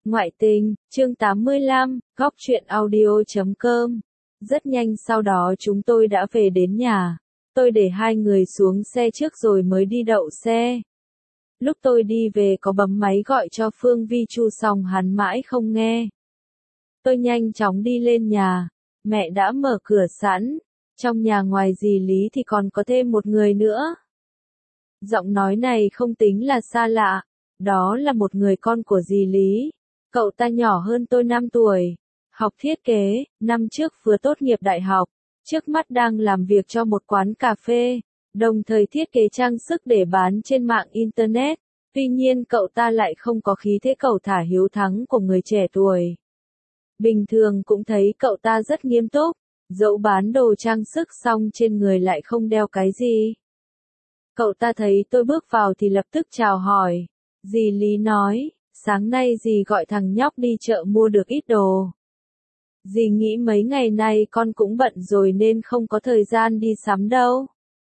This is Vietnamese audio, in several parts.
Ngoại tình, chương 85, góc truyện audio.com. Rất nhanh sau đó chúng tôi đã về đến nhà. Tôi để hai người xuống xe trước rồi mới đi đậu xe. Lúc tôi đi về có bấm máy gọi cho Phương Vi Chu xong hắn mãi không nghe. Tôi nhanh chóng đi lên nhà. Mẹ đã mở cửa sẵn. Trong nhà ngoài dì Lý thì còn có thêm một người nữa. Giọng nói này không tính là xa lạ. Đó là một người con của dì Lý. Cậu ta nhỏ hơn tôi 5 tuổi. Học thiết kế, năm trước vừa tốt nghiệp đại học. Trước mắt đang làm việc cho một quán cà phê. Đồng thời thiết kế trang sức để bán trên mạng Internet. Tuy nhiên cậu ta lại không có khí thế cẩu thả hiếu thắng của người trẻ tuổi. Bình thường cũng thấy cậu ta rất nghiêm túc. Dẫu bán đồ trang sức xong trên người lại không đeo cái gì. Cậu ta thấy tôi bước vào thì lập tức chào hỏi. Dì Lý nói, sáng nay dì gọi thằng nhóc đi chợ mua được ít đồ. Dì nghĩ mấy ngày nay con cũng bận rồi nên không có thời gian đi sắm đâu.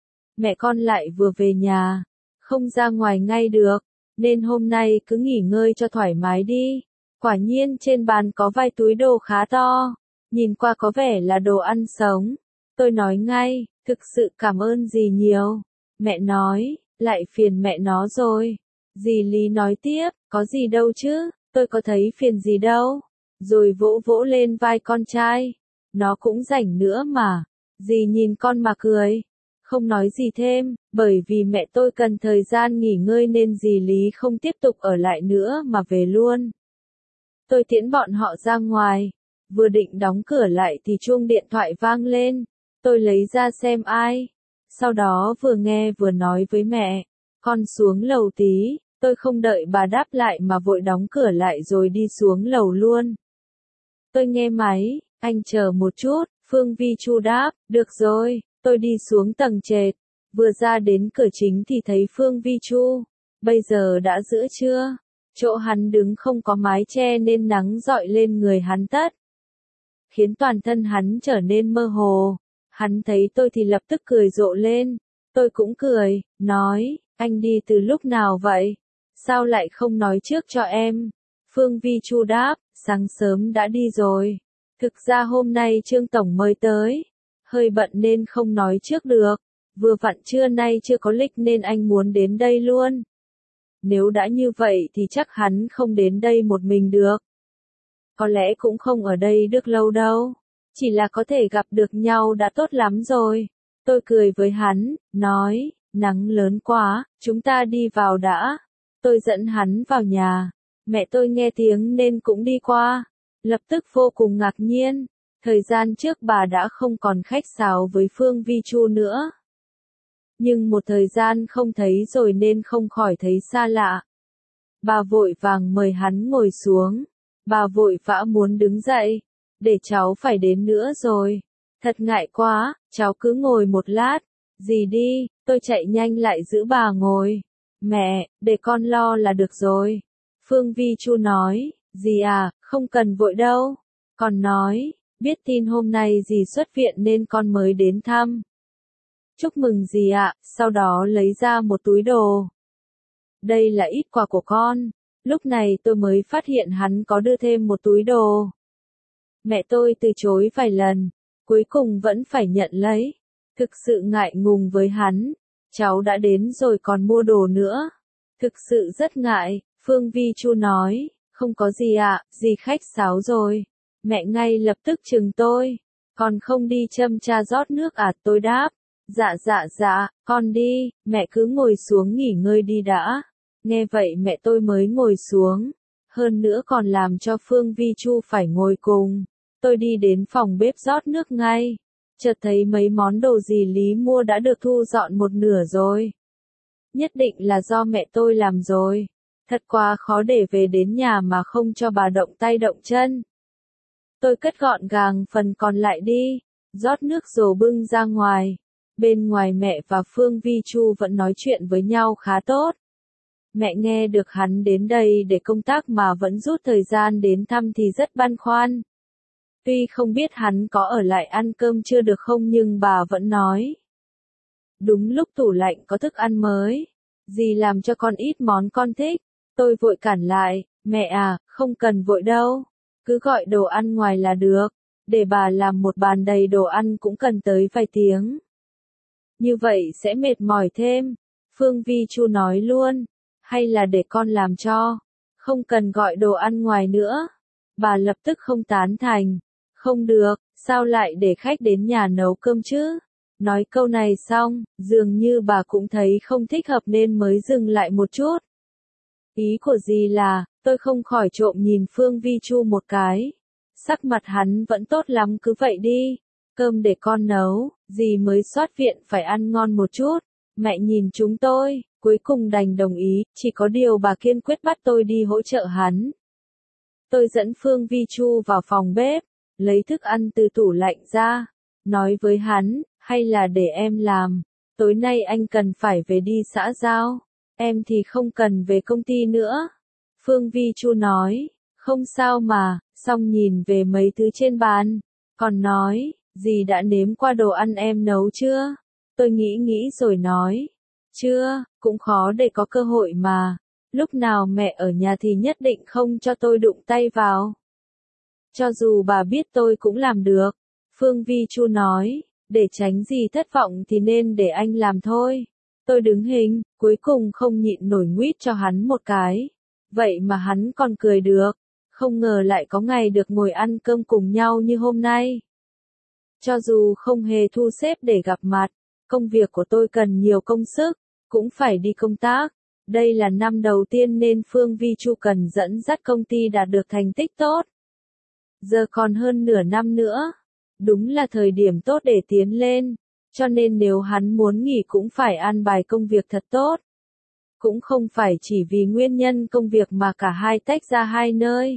Mẹ con lại vừa về nhà, không ra ngoài ngay được, nên hôm nay cứ nghỉ ngơi cho thoải mái đi. Quả nhiên trên bàn có vài túi đồ khá to, nhìn qua có vẻ là đồ ăn sống. Tôi nói ngay, thực sự cảm ơn dì nhiều. Mẹ nói, lại phiền mẹ nó rồi. Dì Lý nói tiếp, có gì đâu chứ, tôi có thấy phiền gì đâu. Rồi vỗ vỗ lên vai con trai. Nó cũng rảnh nữa mà. Dì nhìn con mà cười. Không nói gì thêm, bởi vì mẹ tôi cần thời gian nghỉ ngơi nên dì Lý không tiếp tục ở lại nữa mà về luôn. Tôi tiễn bọn họ ra ngoài. Vừa định đóng cửa lại thì chuông điện thoại vang lên. Tôi lấy ra xem ai. Sau đó vừa nghe vừa nói với mẹ. Con xuống lầu tí. Tôi không đợi bà đáp lại mà vội đóng cửa lại rồi đi xuống lầu luôn. Tôi nghe máy, anh chờ một chút, Phương Vi Chu đáp, được rồi, tôi đi xuống tầng trệt. Vừa ra đến cửa chính thì thấy Phương Vi Chu. Bây giờ đã giữa trưa. Chỗ hắn đứng không có mái che nên nắng rọi lên người hắn tất. Khiến toàn thân hắn trở nên mơ hồ. Hắn thấy tôi thì lập tức cười rộ lên. Tôi cũng cười, nói, anh đi từ lúc nào vậy? Sao lại không nói trước cho em? Phương Vi Chu đáp, sáng sớm đã đi rồi. Thực ra hôm nay Trương Tổng mới tới. Hơi bận nên không nói trước được. Vừa vặn trưa nay chưa có lịch nên anh muốn đến đây luôn. Nếu đã như vậy thì chắc hắn không đến đây một mình được. Có lẽ cũng không ở đây được lâu đâu. Chỉ là có thể gặp được nhau đã tốt lắm rồi. Tôi cười với hắn, nói, nắng lớn quá, chúng ta đi vào đã. Tôi dẫn hắn vào nhà. Mẹ tôi nghe tiếng nên cũng đi qua. Lập tức vô cùng ngạc nhiên. Thời gian trước bà đã không còn khách sáo với Phương Vi Chu nữa. Nhưng một thời gian không thấy rồi nên không khỏi thấy xa lạ. Bà vội vàng mời hắn ngồi xuống. Bà vội vã muốn đứng dậy. Để cháu phải đến nữa rồi. Thật ngại quá, cháu cứ ngồi một lát. Dì đi, tôi chạy nhanh lại giữ bà ngồi. Mẹ, để con lo là được rồi. Phương Vi Chu nói, dì à, không cần vội đâu. Con nói, biết tin hôm nay dì xuất viện nên con mới đến thăm. Chúc mừng dì ạ, sau đó lấy ra một túi đồ. Đây là ít quà của con. Lúc này tôi mới phát hiện hắn có đưa thêm một túi đồ. Mẹ tôi từ chối vài lần, cuối cùng vẫn phải nhận lấy. Thực sự ngại ngùng với hắn. Cháu đã đến rồi còn mua đồ nữa. Thực sự rất ngại, Phương Vi Chu nói, không có gì ạ, dì khách sáo rồi. Mẹ ngay lập tức chừng tôi. Còn không đi châm cha rót nước à? Tôi đáp. Dạ, con đi, mẹ cứ ngồi xuống nghỉ ngơi đi đã. Nghe vậy mẹ tôi mới ngồi xuống. Hơn nữa còn làm cho Phương Vi Chu phải ngồi cùng. Tôi đi đến phòng bếp rót nước ngay. Chợt thấy mấy món đồ dì Lý mua đã được thu dọn một nửa rồi. Nhất định là do mẹ tôi làm rồi. Thật quá khó để về đến nhà mà không cho bà động tay động chân. Tôi cất gọn gàng phần còn lại đi. Rót nước rồi bưng ra ngoài. Bên ngoài mẹ và Phương Vi Chu vẫn nói chuyện với nhau khá tốt. Mẹ nghe được hắn đến đây để công tác mà vẫn rút thời gian đến thăm thì rất băn khoăn. Tuy không biết hắn có ở lại ăn cơm chưa được không nhưng bà vẫn nói. Đúng lúc tủ lạnh có thức ăn mới. Dì làm cho con ít món con thích. Tôi vội cản lại. Mẹ à, không cần vội đâu. Cứ gọi đồ ăn ngoài là được. Để bà làm một bàn đầy đồ ăn cũng cần tới vài tiếng. Như vậy sẽ mệt mỏi thêm. Phương Vi Chu nói luôn. Hay là để con làm cho. Không cần gọi đồ ăn ngoài nữa. Bà lập tức không tán thành. Không được, sao lại để khách đến nhà nấu cơm chứ? Nói câu này xong, dường như bà cũng thấy không thích hợp nên mới dừng lại một chút. Ý của dì là, tôi không khỏi trộm nhìn Phương Vi Chu một cái. Sắc mặt hắn vẫn tốt lắm, cứ vậy đi. Cơm để con nấu, dì mới soát viện phải ăn ngon một chút. Mẹ nhìn chúng tôi, cuối cùng đành đồng ý, chỉ có điều bà kiên quyết bắt tôi đi hỗ trợ hắn. Tôi dẫn Phương Vi Chu vào phòng bếp, lấy thức ăn từ tủ lạnh ra, nói với hắn, hay là để em làm, tối nay anh cần phải về đi xã giao, em thì không cần về công ty nữa. Phương Vi Chu nói, không sao mà, xong nhìn về mấy thứ trên bàn, còn nói, dì đã nếm qua đồ ăn em nấu chưa? Tôi nghĩ rồi nói, chưa, cũng khó để có cơ hội mà. Lúc nào mẹ ở nhà thì nhất định không cho tôi đụng tay vào. Cho dù bà biết tôi cũng làm được. Phương Vi Chu nói, để tránh gì thất vọng thì nên để anh làm thôi. Tôi đứng hình, cuối cùng không nhịn nổi nguýt cho hắn một cái. Vậy mà hắn còn cười được. Không ngờ lại có ngày được ngồi ăn cơm cùng nhau như hôm nay. Cho dù không hề thu xếp để gặp mặt, công việc của tôi cần nhiều công sức, cũng phải đi công tác. Đây là năm đầu tiên nên Phương Vi Chu cần dẫn dắt công ty đạt được thành tích tốt. Giờ còn hơn nửa năm nữa. Đúng là thời điểm tốt để tiến lên. Cho nên nếu hắn muốn nghỉ cũng phải an bài công việc thật tốt. Cũng không phải chỉ vì nguyên nhân công việc mà cả hai tách ra hai nơi.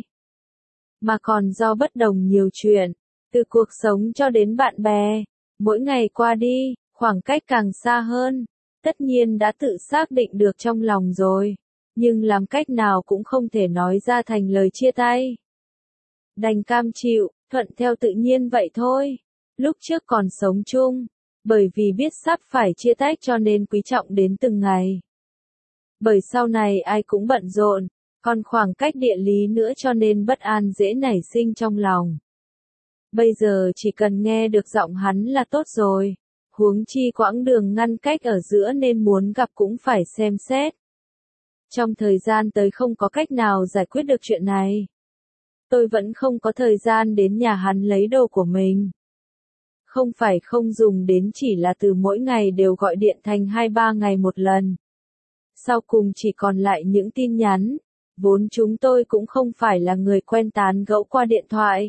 Mà còn do bất đồng nhiều chuyện. Từ cuộc sống cho đến bạn bè. Mỗi ngày qua đi, khoảng cách càng xa hơn. Tất nhiên đã tự xác định được trong lòng rồi, nhưng làm cách nào cũng không thể nói ra thành lời chia tay. Đành cam chịu, thuận theo tự nhiên vậy thôi. Lúc trước còn sống chung, bởi vì biết sắp phải chia tách cho nên quý trọng đến từng ngày. Bởi sau này ai cũng bận rộn, còn khoảng cách địa lý nữa cho nên bất an dễ nảy sinh trong lòng. Bây giờ chỉ cần nghe được giọng hắn là tốt rồi. Huống chi quãng đường ngăn cách ở giữa nên muốn gặp cũng phải xem xét. Trong thời gian tới không có cách nào giải quyết được chuyện này. Tôi vẫn không có thời gian đến nhà hắn lấy đồ của mình. Không phải không dùng đến, chỉ là từ mỗi ngày đều gọi điện thành 2-3 ngày một lần. Sau cùng chỉ còn lại những tin nhắn. Vốn chúng tôi cũng không phải là người quen tán gẫu qua điện thoại.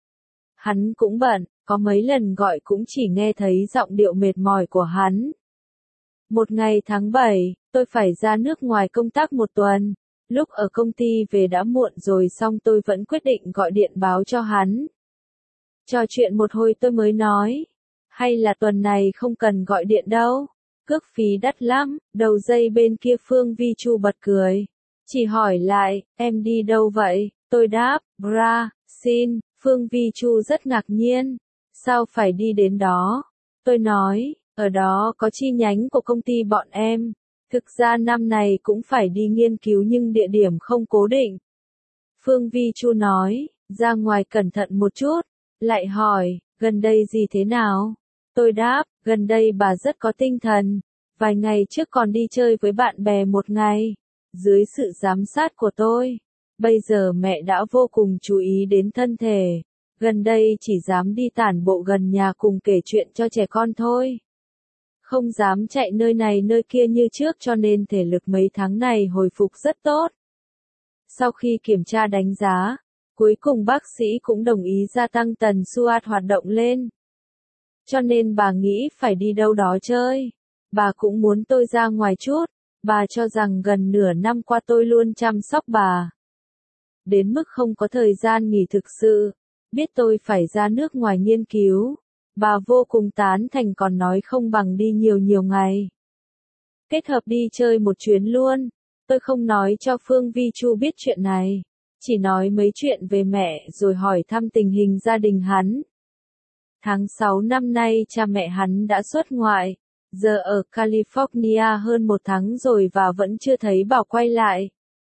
Hắn cũng bận. Có mấy lần gọi cũng chỉ nghe thấy giọng điệu mệt mỏi của hắn. Một ngày tháng 7, tôi phải ra nước ngoài công tác một tuần. Lúc ở công ty về đã muộn rồi xong tôi vẫn quyết định gọi điện báo cho hắn. Trò chuyện một hồi tôi mới nói. Hay là tuần này không cần gọi điện đâu. Cước phí đắt lắm. Đầu dây bên kia Phương Vi Chu bật cười. Chỉ hỏi lại, em đi đâu vậy? Tôi đáp, Brazil. Phương Vi Chu rất ngạc nhiên. Sao phải đi đến đó? Tôi nói, ở đó có chi nhánh của công ty bọn em. Thực ra năm này cũng phải đi nghiên cứu nhưng địa điểm không cố định. Phương Vi Chu nói, ra ngoài cẩn thận một chút. Lại hỏi, gần đây gì thế nào? Tôi đáp, gần đây bà rất có tinh thần. Vài ngày trước còn đi chơi với bạn bè một ngày. Dưới sự giám sát của tôi. Bây giờ mẹ đã vô cùng chú ý đến thân thể. Gần đây chỉ dám đi tản bộ gần nhà cùng kể chuyện cho trẻ con thôi. Không dám chạy nơi này nơi kia như trước cho nên thể lực mấy tháng này hồi phục rất tốt. Sau khi kiểm tra đánh giá, cuối cùng bác sĩ cũng đồng ý gia tăng tần suất hoạt động lên. Cho nên bà nghĩ phải đi đâu đó chơi. Bà cũng muốn tôi ra ngoài chút. Bà cho rằng gần nửa năm qua tôi luôn chăm sóc bà. Đến mức không có thời gian nghỉ thực sự. Biết tôi phải ra nước ngoài nghiên cứu. Bà vô cùng tán thành còn nói không bằng đi nhiều ngày. Kết hợp đi chơi một chuyến luôn. Tôi không nói cho Phương Vi Chu biết chuyện này. Chỉ nói mấy chuyện về mẹ rồi hỏi thăm tình hình gia đình hắn. Tháng 6 năm nay cha mẹ hắn đã xuất ngoại. Giờ ở California hơn một tháng rồi và vẫn chưa thấy bảo quay lại.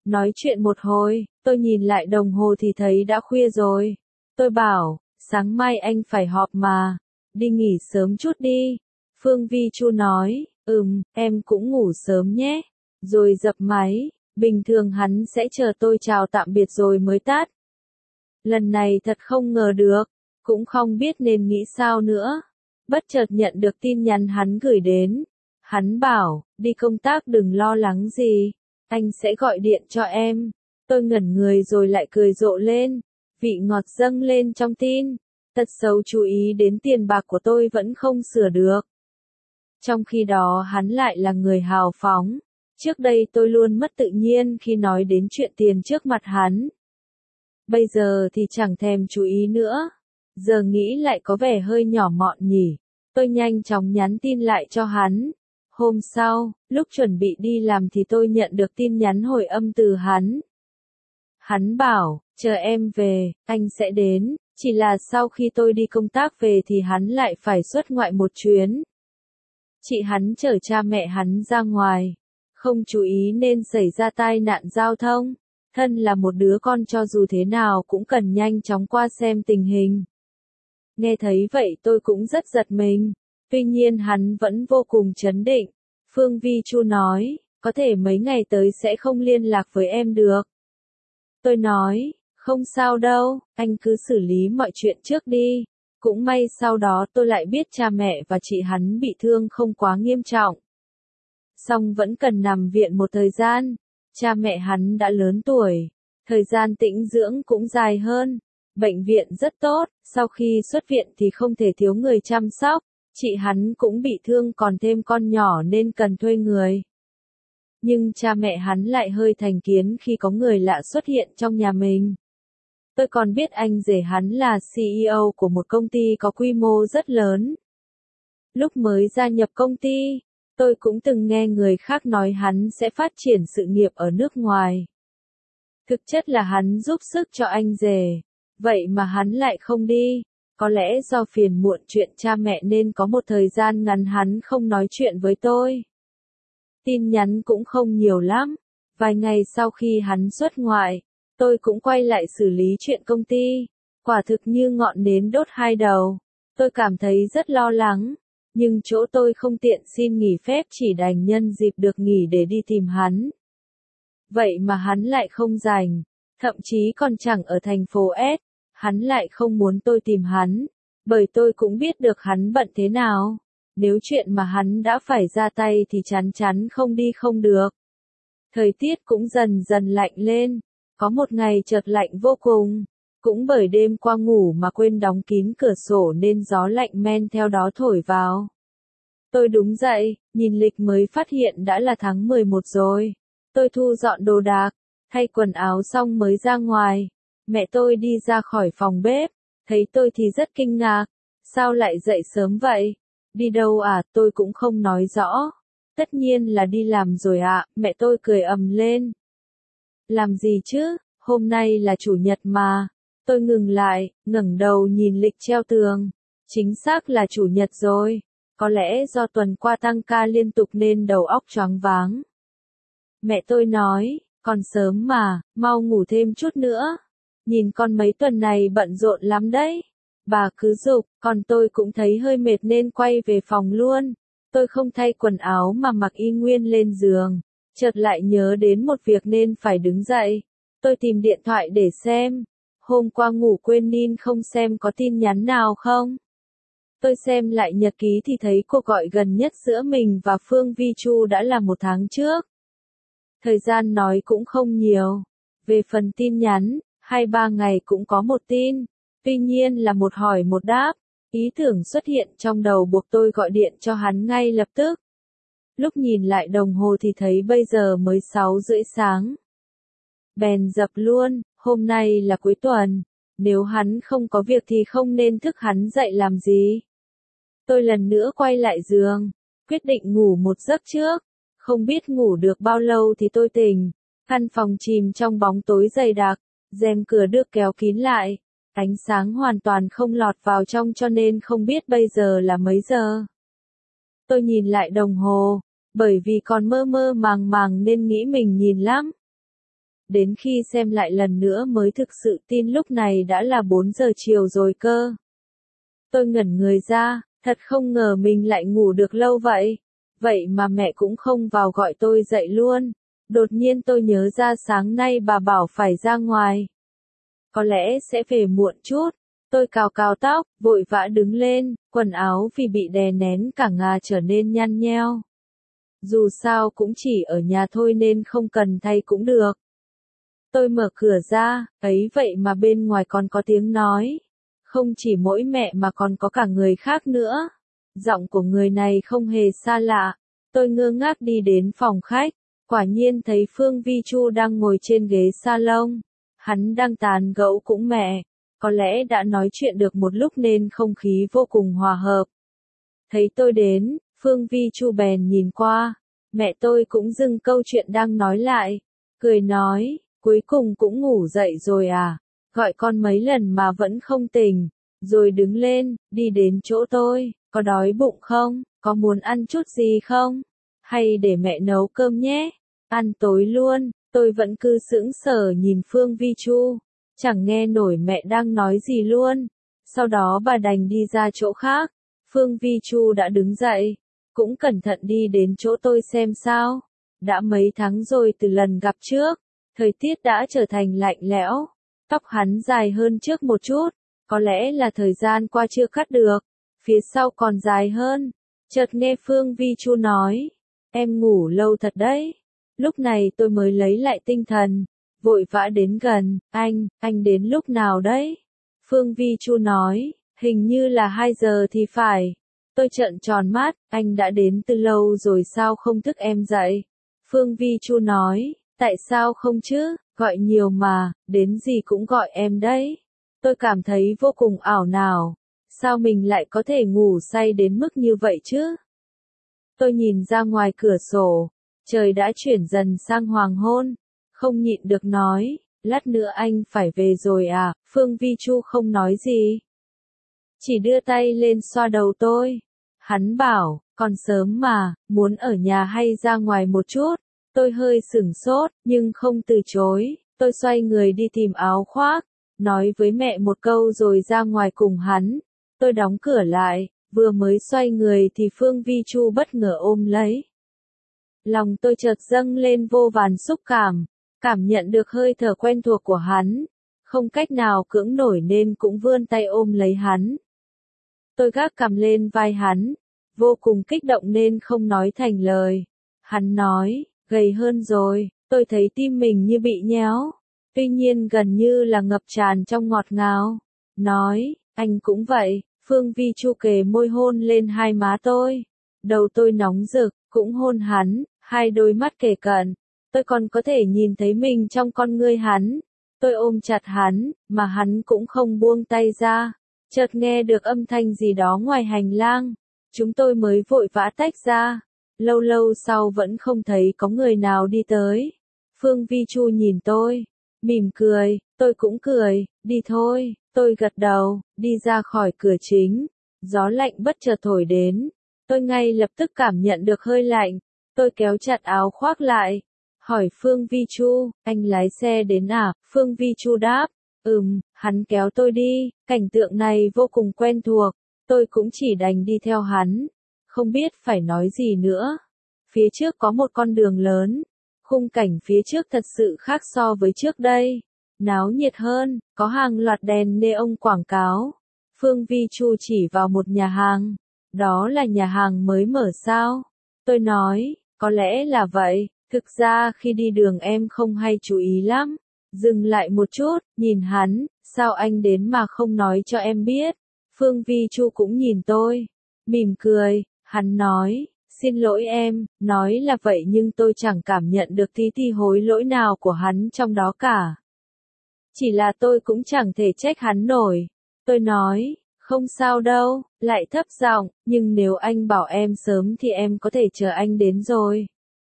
Nói chuyện một hồi, tôi nhìn lại đồng hồ thì thấy đã khuya rồi. Tôi bảo, sáng mai anh phải họp mà, đi nghỉ sớm chút đi. Phương Vi Chu nói, em cũng ngủ sớm nhé. Rồi dập máy, bình thường hắn sẽ chờ tôi chào tạm biệt rồi mới tắt. Lần này thật không ngờ được, cũng không biết nên nghĩ sao nữa. Bất chợt nhận được tin nhắn hắn gửi đến. Hắn bảo, đi công tác đừng lo lắng gì, anh sẽ gọi điện cho em. Tôi ngẩn người rồi lại cười rộ lên, vị ngọt dâng lên trong tin. Tật xấu chú ý đến tiền bạc của tôi vẫn không sửa được. Trong khi đó hắn lại là người hào phóng. Trước đây tôi luôn mất tự nhiên khi nói đến chuyện tiền trước mặt hắn. Bây giờ thì chẳng thèm chú ý nữa. Giờ nghĩ lại có vẻ hơi nhỏ mọn nhỉ. Tôi nhanh chóng nhắn tin lại cho hắn. Hôm sau, lúc chuẩn bị đi làm thì tôi nhận được tin nhắn hồi âm từ hắn. Hắn bảo, chờ em về, anh sẽ đến. Chỉ là sau khi tôi đi công tác về thì hắn lại phải xuất ngoại một chuyến. Chị hắn chở cha mẹ hắn ra ngoài. Không chú ý nên xảy ra tai nạn giao thông. Thân là một đứa con cho dù thế nào cũng cần nhanh chóng qua xem tình hình. Nghe thấy vậy tôi cũng rất giật mình. Tuy nhiên hắn vẫn vô cùng trấn định. Phương Vi Chu nói, có thể mấy ngày tới sẽ không liên lạc với em được. Tôi nói, không sao đâu, anh cứ xử lý mọi chuyện trước đi. Cũng may sau đó tôi lại biết cha mẹ và chị hắn bị thương không quá nghiêm trọng. Song vẫn cần nằm viện một thời gian. Cha mẹ hắn đã lớn tuổi. Thời gian tĩnh dưỡng cũng dài hơn. Bệnh viện rất tốt, sau khi xuất viện thì không thể thiếu người chăm sóc. Chị hắn cũng bị thương còn thêm con nhỏ nên cần thuê người. Nhưng cha mẹ hắn lại hơi thành kiến khi có người lạ xuất hiện trong nhà mình. Tôi còn biết anh rể hắn là CEO của một công ty có quy mô rất lớn. Lúc mới gia nhập công ty, tôi cũng từng nghe người khác nói hắn sẽ phát triển sự nghiệp ở nước ngoài. Thực chất là hắn giúp sức cho anh rể, vậy mà hắn lại không đi. Có lẽ do phiền muộn chuyện cha mẹ nên có một thời gian ngắn hắn không nói chuyện với tôi. Tin nhắn cũng không nhiều lắm. Vài ngày sau khi hắn xuất ngoại, tôi cũng quay lại xử lý chuyện công ty. Quả thực như ngọn nến đốt hai đầu. Tôi cảm thấy rất lo lắng. Nhưng chỗ tôi không tiện xin nghỉ phép chỉ đành nhân dịp được nghỉ để đi tìm hắn. Vậy mà hắn lại không rảnh. Thậm chí còn chẳng ở thành phố S. Hắn lại không muốn tôi tìm hắn. Bởi tôi cũng biết được hắn bận thế nào. Nếu chuyện mà hắn đã phải ra tay thì chắn chắn không đi không được. Thời tiết cũng dần dần lạnh lên. Có một ngày chợt lạnh vô cùng. Cũng bởi đêm qua ngủ mà quên đóng kín cửa sổ nên gió lạnh men theo đó thổi vào. Tôi đúng dậy, nhìn lịch mới phát hiện đã là tháng 11 rồi. Tôi thu dọn đồ đạc, thay quần áo xong mới ra ngoài. Mẹ tôi đi ra khỏi phòng bếp, thấy tôi thì rất kinh ngạc. Sao lại dậy sớm vậy? Đi đâu à? Tôi cũng không nói rõ. Tất nhiên là đi làm rồi ạ, mẹ tôi cười ầm lên. Làm gì chứ? Hôm nay là chủ nhật mà. Tôi ngừng lại, ngẩng đầu nhìn lịch treo tường. Chính xác là chủ nhật rồi. Có lẽ do tuần qua tăng ca liên tục nên đầu óc choáng váng. Mẹ tôi nói, còn sớm mà, mau ngủ thêm chút nữa. Nhìn con mấy tuần này bận rộn lắm đấy. Bà cứ giục, còn tôi cũng thấy hơi mệt nên quay về phòng luôn. Tôi không thay quần áo mà mặc y nguyên lên giường. Chợt lại nhớ đến một việc nên phải đứng dậy. Tôi tìm điện thoại để xem. Hôm qua ngủ quên nên không xem có tin nhắn nào không. Tôi xem lại nhật ký thì thấy cuộc gọi gần nhất giữa mình và Phương Vi Chu đã là 1 tháng trước. Thời gian nói cũng không nhiều. Về phần tin nhắn, 2-3 ngày cũng có một tin. Tuy nhiên là một hỏi một đáp. Ý tưởng xuất hiện trong đầu buộc tôi gọi điện cho hắn ngay lập tức. Lúc nhìn lại đồng hồ thì thấy bây giờ mới 6:30 sáng. Bèn dập luôn, hôm nay là cuối tuần. Nếu hắn không có việc thì không nên thức hắn dậy làm gì. Tôi lần nữa quay lại giường, quyết định ngủ một giấc trước. Không biết ngủ được bao lâu thì tôi tỉnh. Căn phòng chìm trong bóng tối dày đặc, rèm cửa được kéo kín lại. Ánh sáng hoàn toàn không lọt vào trong cho nên không biết bây giờ là mấy giờ. Tôi nhìn lại đồng hồ, bởi vì còn mơ mơ màng màng nên nghĩ mình nhìn lắm. đến khi xem lại lần nữa mới thực sự tin lúc này đã là 4 giờ chiều rồi cơ. Tôi ngẩn người ra, thật không ngờ mình lại ngủ được lâu vậy. Vậy mà mẹ cũng không vào gọi tôi dậy luôn. Đột nhiên tôi nhớ ra sáng nay bà bảo phải ra ngoài. Có lẽ sẽ về muộn chút. Tôi cào cào tóc, vội vã đứng lên, quần áo vì bị đè nén cả ngà trở nên nhăn nheo. Dù sao cũng chỉ ở nhà thôi nên không cần thay cũng được. Tôi mở cửa ra, ấy vậy mà bên ngoài còn có tiếng nói. Không chỉ mỗi mẹ mà còn có cả người khác nữa. Giọng của người này không hề xa lạ. Tôi ngơ ngác đi đến phòng khách. Quả nhiên thấy Phương Vi Chu đang ngồi trên ghế salon. Hắn đang tán gẫu cũng mẹ. Có lẽ đã nói chuyện được một lúc nên không khí vô cùng hòa hợp. Thấy tôi đến, Phương Vi Chu bèn nhìn qua. Mẹ tôi cũng dừng câu chuyện đang nói lại. Cười nói, cuối cùng cũng ngủ dậy rồi à? Gọi con mấy lần mà vẫn không tỉnh. Rồi đứng lên, đi đến chỗ tôi. Có đói bụng không? Có muốn ăn chút gì không? Hay để mẹ nấu cơm nhé? Ăn tối luôn. Tôi vẫn cứ sững sờ nhìn Phương Vi Chu. Chẳng nghe nổi mẹ đang nói gì luôn. Sau đó bà đành đi ra chỗ khác. Phương Vi Chu đã đứng dậy. Cũng cẩn thận đi đến chỗ tôi xem sao. Đã mấy tháng rồi từ lần gặp trước. Thời tiết đã trở thành lạnh lẽo. Tóc hắn dài hơn trước một chút. Có lẽ là thời gian qua chưa cắt được. Phía sau còn dài hơn. Chợt nghe Phương Vi Chu nói. Em ngủ lâu thật đấy. Lúc này tôi mới lấy lại tinh thần. Vội vã đến gần. Anh đến lúc nào đấy? Phương Vi Chu nói. Hình như là 2 giờ thì phải. Tôi trợn tròn mắt. Anh đã đến từ lâu rồi sao không thức em dậy? Phương Vi Chu nói. Tại sao không chứ? Gọi nhiều mà, đến gì cũng gọi em đấy. Tôi cảm thấy vô cùng ảo não. Sao mình lại có thể ngủ say đến mức như vậy chứ? Tôi nhìn ra ngoài cửa sổ. Trời đã chuyển dần sang hoàng hôn. Không nhịn được nói. Lát nữa anh phải về rồi à? Phương Vi Chu không nói gì. Chỉ đưa tay lên xoa đầu tôi. Hắn bảo, còn sớm mà, muốn ở nhà hay ra ngoài một chút? Tôi hơi sửng sốt, nhưng không từ chối. Tôi xoay người đi tìm áo khoác. Nói với mẹ một câu rồi ra ngoài cùng hắn. Tôi đóng cửa lại. Vừa mới xoay người thì Phương Vi Chu bất ngờ ôm lấy. Lòng tôi chợt dâng lên vô vàn xúc cảm. Cảm nhận được hơi thở quen thuộc của hắn. Không cách nào cưỡng nổi nên cũng vươn tay ôm lấy hắn. Tôi gác cằm lên vai hắn. Vô cùng kích động nên không nói thành lời. Hắn nói, gầy hơn rồi. Tôi thấy tim mình như bị nhéo. Tuy nhiên gần như là ngập tràn trong ngọt ngào. Nói, anh cũng vậy. Phương Vi Chu kề môi hôn lên hai má tôi. Đầu tôi nóng rực, cũng hôn hắn. Hai đôi mắt kề cận. Tôi còn có thể nhìn thấy mình trong con ngươi hắn. Tôi ôm chặt hắn, mà hắn cũng không buông tay ra. Chợt nghe được âm thanh gì đó ngoài hành lang. Chúng tôi mới vội vã tách ra. Lâu lâu sau vẫn không thấy có người nào đi tới. Phương Vi Chu nhìn tôi. Mỉm cười, tôi cũng cười. Đi thôi, tôi gật đầu, đi ra khỏi cửa chính. Gió lạnh bất chợt thổi đến. Tôi ngay lập tức cảm nhận được hơi lạnh. Tôi kéo chặt áo khoác lại. Hỏi Phương Vi Chu, anh lái xe đến à? Phương Vi Chu đáp. Hắn kéo tôi đi. Cảnh tượng này vô cùng quen thuộc. Tôi cũng chỉ đành đi theo hắn. Không biết phải nói gì nữa. Phía trước có một con đường lớn. Khung cảnh phía trước thật sự khác so với trước đây. Náo nhiệt hơn, có hàng loạt đèn neon quảng cáo. Phương Vi Chu chỉ vào một nhà hàng. Đó là nhà hàng mới mở sao? Tôi nói, có lẽ là vậy. Thực ra khi đi đường em không hay chú ý lắm. Dừng lại một chút, nhìn hắn, sao anh đến mà không nói cho em biết? Phương Vi Chu cũng nhìn tôi. Mỉm cười, hắn nói, xin lỗi em, nói là vậy nhưng tôi chẳng cảm nhận được tí ti hối lỗi nào của hắn trong đó cả. Chỉ là tôi cũng chẳng thể trách hắn nổi. Tôi nói, không sao đâu, lại thấp giọng, nhưng nếu anh bảo em sớm thì em có thể chờ anh đến rồi.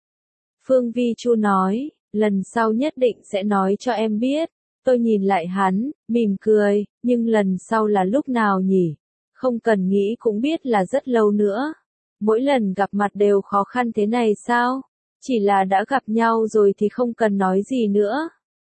Phương Vi Chu nói, lần sau nhất định sẽ nói cho em biết. Tôi nhìn lại hắn, mỉm cười, nhưng lần sau là lúc nào nhỉ? Không cần nghĩ cũng biết là rất lâu nữa. Mỗi lần gặp mặt đều khó khăn thế này sao? Chỉ là đã gặp nhau rồi thì không cần nói gì nữa.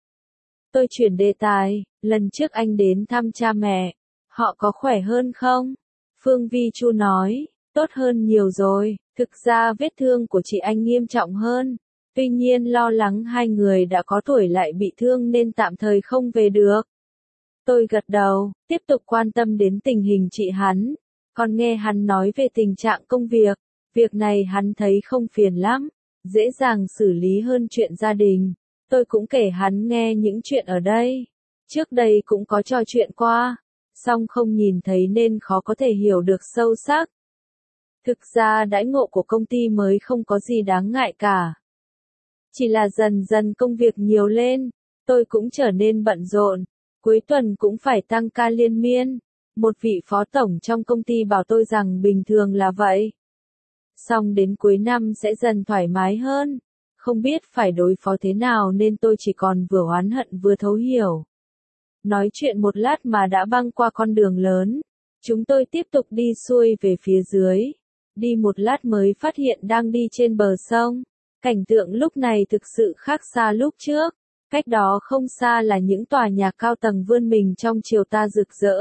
Tôi chuyển đề tài, lần trước anh đến thăm cha mẹ, họ có khỏe hơn không? Phương Vi Chu nói, tốt hơn nhiều rồi, thực ra vết thương của chị anh nghiêm trọng hơn. Tuy nhiên lo lắng hai người đã có tuổi lại bị thương nên tạm thời không về được. Tôi gật đầu, tiếp tục quan tâm đến tình hình chị hắn. Còn nghe hắn nói về tình trạng công việc, việc này hắn thấy không phiền lắm, dễ dàng xử lý hơn chuyện gia đình. Tôi cũng kể hắn nghe những chuyện ở đây. Trước đây cũng có trò chuyện qua, song không nhìn thấy nên khó có thể hiểu được sâu sắc. Thực ra đãi ngộ của công ty mới không có gì đáng ngại cả. Chỉ là dần dần công việc nhiều lên, tôi cũng trở nên bận rộn, cuối tuần cũng phải tăng ca liên miên. Một vị phó tổng trong công ty bảo tôi rằng bình thường là vậy. Xong đến cuối năm sẽ dần thoải mái hơn. Không biết phải đối phó thế nào nên tôi chỉ còn vừa oán hận vừa thấu hiểu. Nói chuyện một lát mà đã băng qua con đường lớn. Chúng tôi tiếp tục đi xuôi về phía dưới. Đi một lát mới phát hiện đang đi trên bờ sông. Cảnh tượng lúc này thực sự khác xa lúc trước. Cách đó không xa là những tòa nhà cao tầng vươn mình trong chiều tà rực rỡ.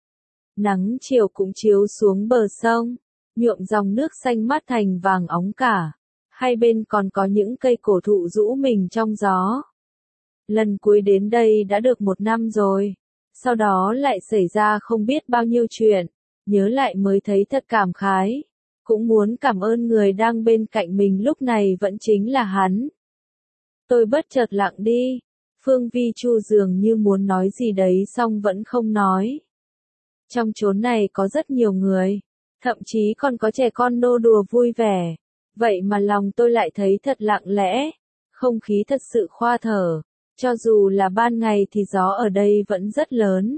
Nắng chiều cũng chiếu xuống bờ sông, nhuộm dòng nước xanh mát thành vàng óng cả. Hai bên còn có những cây cổ thụ rũ mình trong gió. Lần cuối đến đây đã được 1 năm rồi. Sau đó lại xảy ra không biết bao nhiêu chuyện. Nhớ lại mới thấy thật cảm khái. Cũng muốn cảm ơn người đang bên cạnh mình lúc này vẫn chính là hắn. Tôi bất chợt lặng đi. Phương Vi Chu dường như muốn nói gì đấy song vẫn không nói. Trong chốn này có rất nhiều người. Thậm chí còn có trẻ con nô đùa vui vẻ. Vậy mà lòng tôi lại thấy thật lặng lẽ. Không khí thật sự khoa thở. Cho dù là ban ngày thì gió ở đây vẫn rất lớn.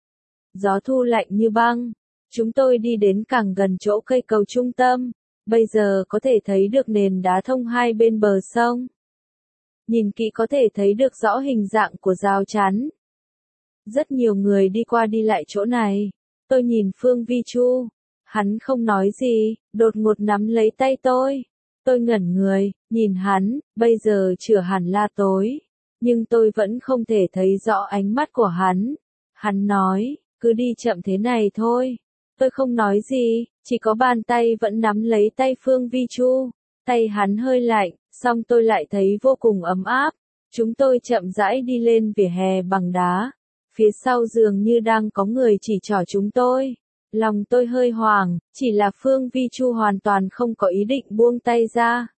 Gió thu lạnh như băng. Chúng tôi đi đến càng gần chỗ cây cầu trung tâm. Bây giờ có thể thấy được nền đá thông hai bên bờ sông. Nhìn kỹ có thể thấy được rõ hình dạng của rào chắn. Rất nhiều người đi qua đi lại chỗ này. Tôi nhìn Phương Vi Chu. Hắn không nói gì, đột ngột nắm lấy tay tôi. Tôi ngẩn người, nhìn hắn, bây giờ chửa hẳn là tối. Nhưng tôi vẫn không thể thấy rõ ánh mắt của hắn. Hắn nói, cứ đi chậm thế này thôi. Tôi không nói gì, chỉ có bàn tay vẫn nắm lấy tay Phương Vi Chu. Tay hắn hơi lạnh, song tôi lại thấy vô cùng ấm áp. Chúng tôi chậm rãi đi lên vỉa hè bằng đá. Phía sau dường như đang có người chỉ trỏ chúng tôi. Lòng tôi hơi hoảng, chỉ là Phương Vi Chu hoàn toàn không có ý định buông tay ra.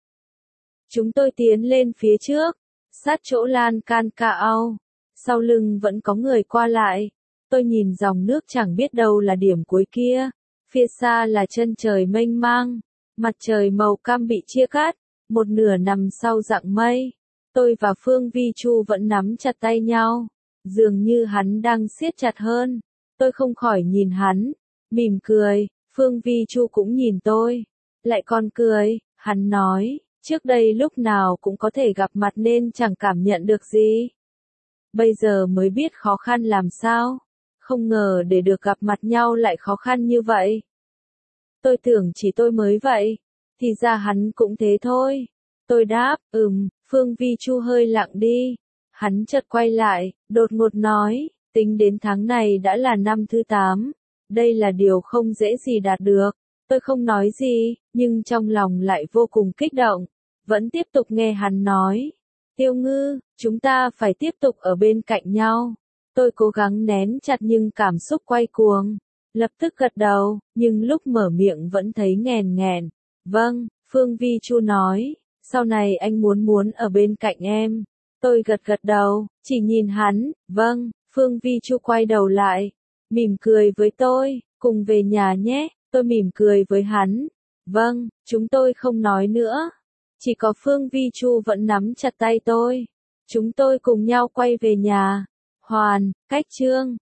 Chúng tôi tiến lên phía trước, sát chỗ lan can cao. Sau lưng vẫn có người qua lại. Tôi nhìn dòng nước chẳng biết đâu là điểm cuối kia. Phía xa là chân trời mênh mang. Mặt trời màu cam bị chia cắt, một nửa nằm sau rặng mây. Tôi và Phương Vi Chu vẫn nắm chặt tay nhau. Dường như hắn đang siết chặt hơn. Tôi không khỏi nhìn hắn, mỉm cười. Phương Vi Chu cũng nhìn tôi, lại còn cười. Hắn nói, trước đây lúc nào cũng có thể gặp mặt nên chẳng cảm nhận được gì. Bây giờ mới biết khó khăn làm sao. Không ngờ để được gặp mặt nhau lại khó khăn như vậy. Tôi tưởng chỉ tôi mới vậy. Thì ra hắn cũng thế thôi. Tôi đáp, Phương Vi Chu hơi lặng đi. Hắn chợt quay lại, đột ngột nói, tính đến tháng này đã là năm thứ 8. Đây là điều không dễ gì đạt được. Tôi không nói gì, nhưng trong lòng lại vô cùng kích động. Vẫn tiếp tục nghe hắn nói. Tiêu Ngư, chúng ta phải tiếp tục ở bên cạnh nhau. Tôi cố gắng nén chặt nhưng cảm xúc quay cuồng. Lập tức gật đầu, nhưng lúc mở miệng vẫn thấy nghèn nghẹn. Vâng, Phương Vi Chu nói, sau này anh muốn ở bên cạnh em. Tôi gật đầu, chỉ nhìn hắn. Vâng, Phương Vi Chu quay đầu lại, mỉm cười với tôi, cùng về nhà nhé. Tôi mỉm cười với hắn. Vâng, chúng tôi không nói nữa. Chỉ có Phương Vi Chu vẫn nắm chặt tay tôi. Chúng tôi cùng nhau quay về nhà. Hoàn, cách chương.